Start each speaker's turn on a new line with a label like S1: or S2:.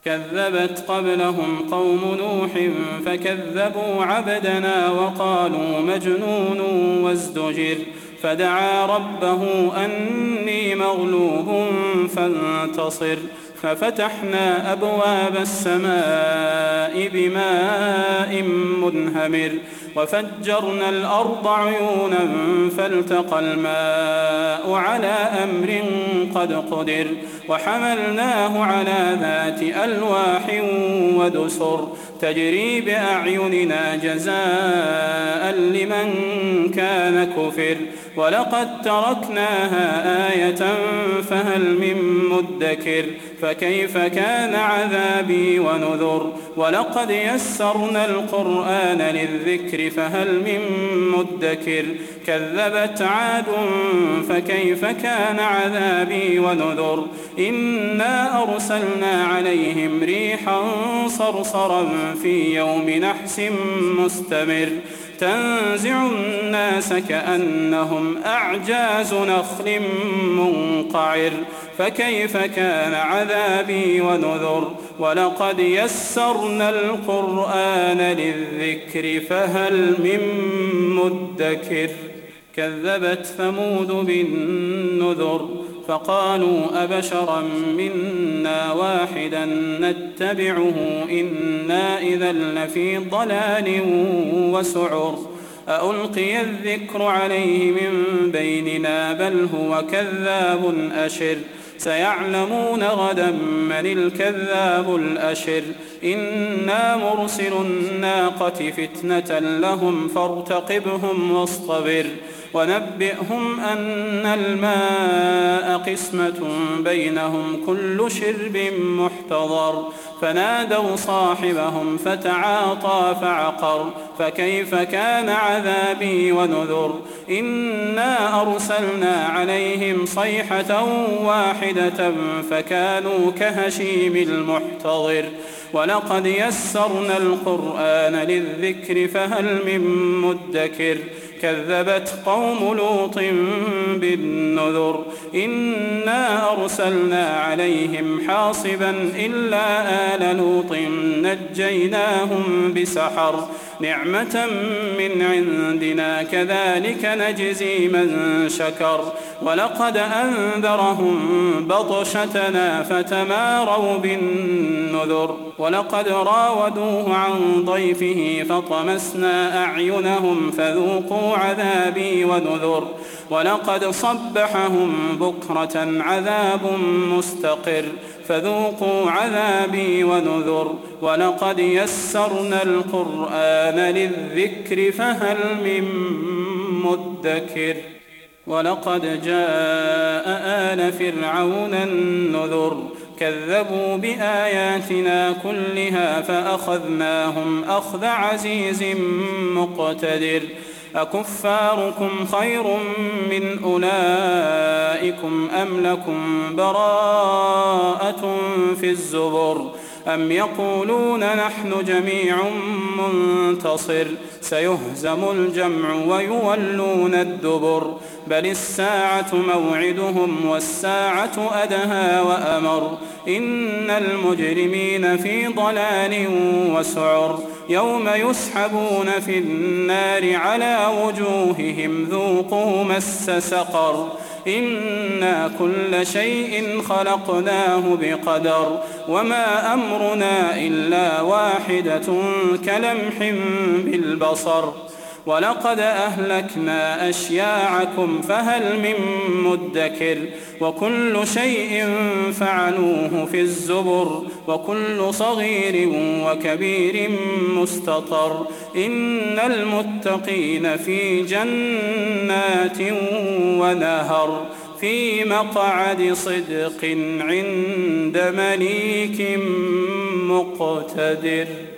S1: كذبت قبلهم قوم نوح فكذبوا عبدنا وقالوا مجنون وازدجر فدعا ربه أني مغلوب فانتصر ففتحنا أبواب السماء بماء منهمر وفجرنا الأرض عيونا فالتقى الماء على أمر قد قدر وحملناه على ذات ألواح ودسر تجري بأعيننا جزاء لمن كان كفر ولقد تركناها آية فهل من مدكر فكيف كان عذابي ونذر ولقد يسرنا القرآن للذكر فهل من مدكر كذبت عاد فكيف كان عذابي ونذر إنا أرسلنا عليهم ريحا صرصرا في يوم نحس مستمر تنزع الناس كأنهم أعجاز نخل منقعر فكيف كان عذابي ونذر ولقد يسرنا القرآن للذكر فهل من مدكر كذبت ثمود بالنذر فقالوا أبشرا منا واحدا نتبعه إنا إذا لفي ضلال وسعر أألقي الذكر عليه من بيننا بل هو كذاب أشر سيعلمون غدا من الكذاب الأشر إنا مرسل الناقة فتنة لهم فارتقبهم واصطبر ونبئهم أن الماء قسمة بينهم كل شرب محتضر فنادوا صاحبهم فتعاطى فعقر فكيف كان عذابي ونذر إنا أرسلنا عليهم صيحة واحدة فكانوا كهشيم المحتضر ولقد يسرنا القرآن للذكر فهل من مدكر كذبت قوم لوط بالنذر إنا أرسلنا عليهم حاصبا إلا آل لوط نجيناهم بسحر نعمة من عندنا كذلك نجزي من شكر ولقد أنذرهم بطشتنا فتماروا بالنذر ولقد راودوه عن ضيفه فطمسنا أعينهم فذوقوا عذابي ونذر ولقد صبحهم بكرة عذاب مستقر فذوقوا عذابي ونذر ولقد يسرنا القرآن للذكر فهل من مدكر ولقد جاء آل فرعون النذر كذبوا بآياتنا كلها فأخذناهم أخذ عزيز مقتدر أكفاركم خير من أولئكم أم لكم براءة في الزبر أم يقولون نحن جميع منتصر سيهزم الجمع ويولون الدبر بل الساعة موعدهم والساعة أدهى وأمر إن المجرمين في ضلال وسعر يوم يسحبون في النار على وجوههم ذوقوا مس سقر إنا كل شيء خلقناه بقدر وما أمرنا إلا واحدة كلمح بالبصر ولقد أهلكنا أشياعكم فهل من مدكر وكل شيء فعلوه في الزبر وكل صغير وكبير مستطر إن المتقين في جنات ونهر في مقعد صدق عند مليك مقتدر.